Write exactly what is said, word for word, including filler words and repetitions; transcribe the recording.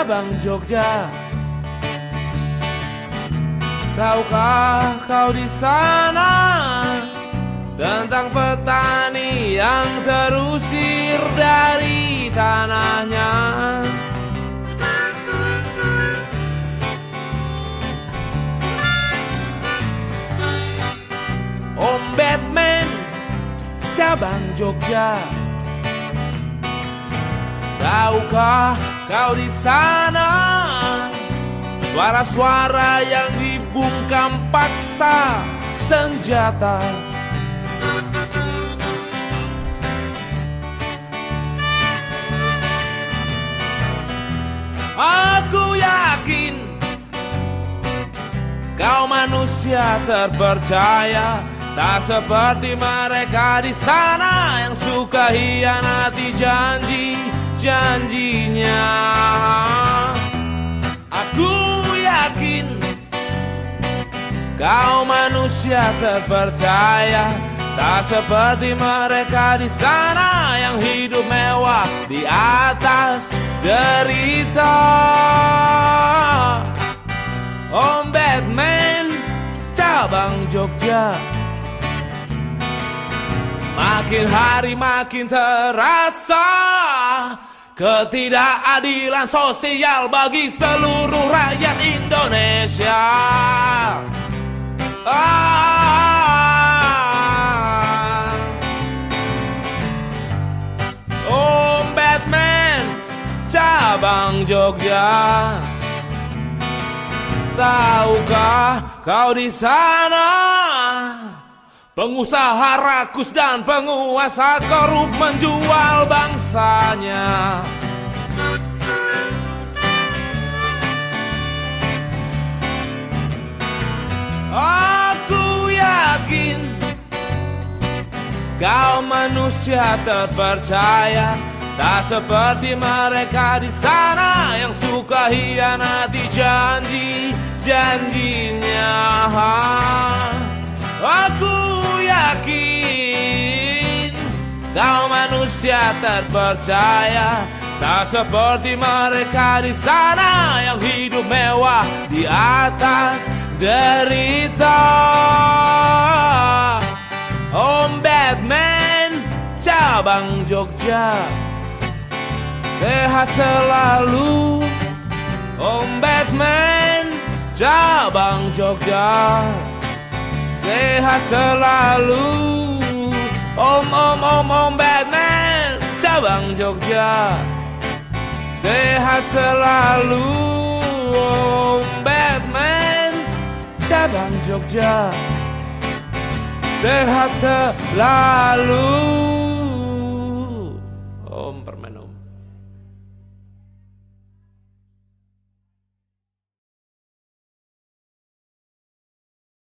cabang Jogja. Tahukah kau di sana tentang petani yang terusir dari tanahnya? Om Batman, cabang Jogja. Tahukah kau di sana suara-suara yang dibungkam paksa senjata? Aku yakin kau manusia terpercaya, tak seperti mereka di sana yang suka hianati janji-janjinya. Aku yakin kau manusia terpercaya, tak seperti mereka di sana yang hidup mewah di atas derita. Om Batman, cabang Jogja. Makin hari makin terasa ketidakadilan sosial bagi seluruh rakyat Indonesia. Ah. Om Batman, cabang Jogja. Tahukah kau di sana pengusaha rakus dan penguasa korup menjual bangsanya? Aku yakin kau manusia terpercaya, tak seperti mereka di sana yang suka hianati janji-janjinya. Aku yakin kau manusia terpercaya, tak seperti mereka di sana yang hidup mewah di atas derita. Om Batman, cabang Jogja. Sehat selalu Om Batman, cabang Jogja. Sehat selalu Om Om Om Om Batman, cabang Jogja. Sehat selalu Om Batman, cabang Jogja. Sehat selalu Om Permen Om.